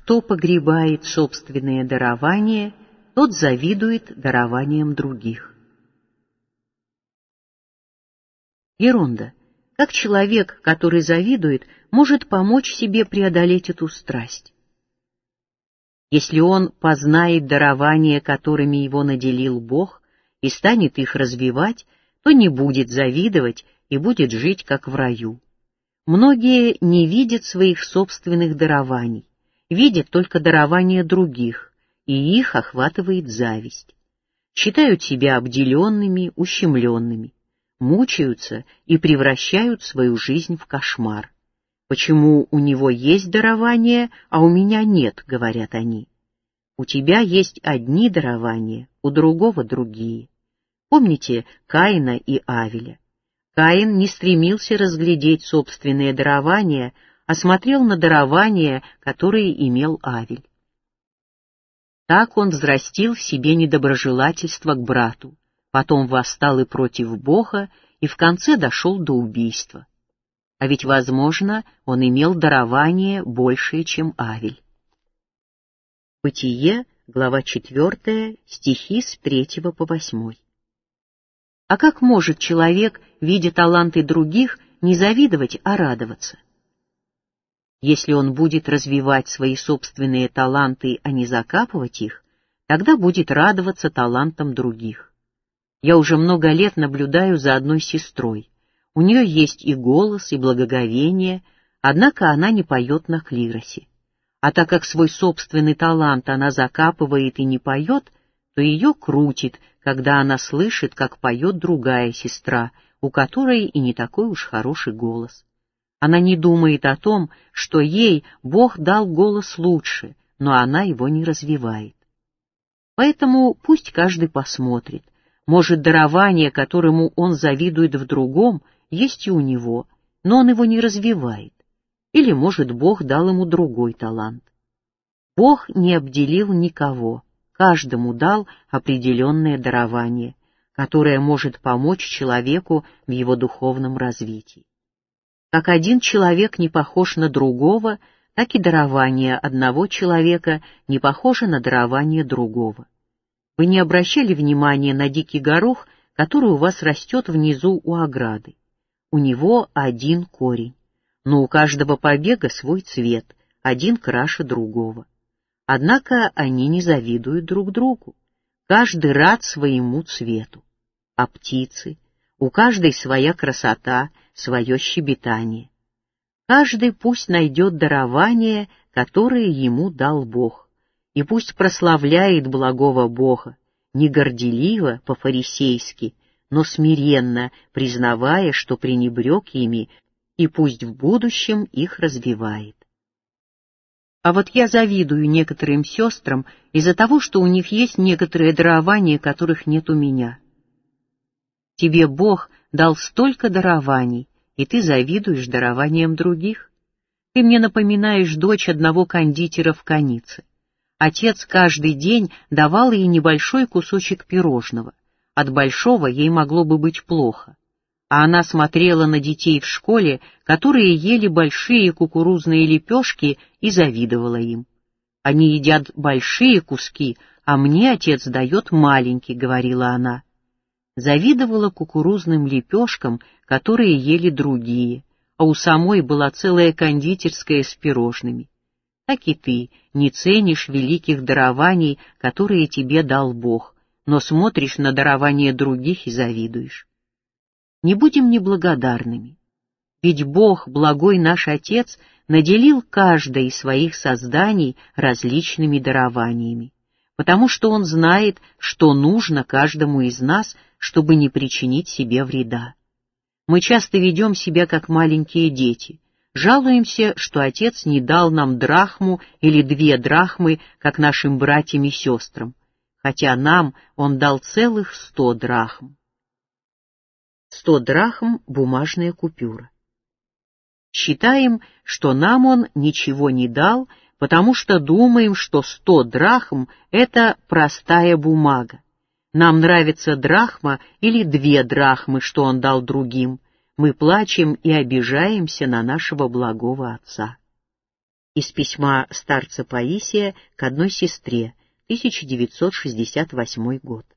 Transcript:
Кто погребает собственные дарования, тот завидует дарованиям других. Ерунда. Как человек, который завидует, может помочь себе преодолеть эту страсть? Если он познает дарования, которыми его наделил Бог, и станет их развивать, то не будет завидовать и будет жить как в раю. Многие не видят своих собственных дарований, видят только дарования других, и их охватывает зависть. Считают себя обделенными, ущемленными, мучаются и превращают свою жизнь в кошмар. «Почему у него есть дарование, а у меня нет?» — говорят они. У тебя есть одни дарования, у другого другие. Помните Каина и Авеля? Каин не стремился разглядеть собственные дарования, а смотрел на дарования, которые имел Авель. Так он взрастил в себе недоброжелательство к брату, потом восстал и против Бога, и в конце дошел до убийства. А ведь, возможно, он имел дарование большее, чем Авель. Бытие, глава 4, стихи с 3 по 8. А как может человек, видя таланты других, не завидовать, а радоваться? Если он будет развивать свои собственные таланты, а не закапывать их, тогда будет радоваться талантам других. Я уже много лет наблюдаю за одной сестрой. У нее есть и голос, и благоговение, однако она не поет на клиросе. А так как свой собственный талант она закапывает и не поет, то ее крутит, когда она слышит, как поет другая сестра, у которой и не такой уж хороший голос. Она не думает о том, что ей Бог дал голос лучше, но она его не развивает. Поэтому пусть каждый посмотрит. Может, дарование, которому он завидует в другом, есть и у него, но он его не развивает. Или, может, Бог дал ему другой талант. Бог не обделил никого, каждому дал определенное дарование, которое может помочь человеку в его духовном развитии. Как один человек не похож на другого, так и дарование одного человека не похоже на дарование другого. Вы не обращали внимания на дикий горох, который у вас растет внизу у ограды? У него один корень, но у каждого побега свой цвет, один краше другого. Однако они не завидуют друг другу, каждый рад своему цвету. А птицы? У каждой своя красота, свое щебетание. Каждый пусть найдет дарование, которое ему дал Бог, и пусть прославляет благого Бога, не горделиво по-фарисейски, но смиренно, признавая, что пренебрег ими, и пусть в будущем их развивает. А вот я завидую некоторым сестрам из-за того, что у них есть некоторые дарования, которых нет у меня. Тебе Бог дал столько дарований, и ты завидуешь дарованиям других. Ты мне напоминаешь дочь одного кондитера в Канице. Отец каждый день давал ей небольшой кусочек пирожного. От большого ей могло бы быть плохо. А она смотрела на детей в школе, которые ели большие кукурузные лепешки, и завидовала им. Они едят большие куски, а мне отец дает маленький, говорила она. Завидовала кукурузным лепешкам, которые ели другие, а у самой была целая кондитерская с пирожными. Так и ты не ценишь великих дарований, которые тебе дал Бог, но смотришь на дарования других и завидуешь. Не будем неблагодарными, ведь Бог, благой наш Отец, наделил каждое из своих созданий различными дарованиями, потому что Он знает, что нужно каждому из нас, чтобы не причинить себе вреда. Мы часто ведем себя как маленькие дети, жалуемся, что Отец не дал нам драхму или 2 драхмы, как нашим братьям и сестрам, хотя нам Он дал целых 100 драхм. 100 драхм — бумажная купюра. Считаем, что нам Он ничего не дал, потому что думаем, что 100 драхм — это простая бумага. Нам нравится драхма или 2 драхмы, что Он дал другим. Мы плачем и обижаемся на нашего благого Отца. Из письма старца Паисия к одной сестре, 1968 год.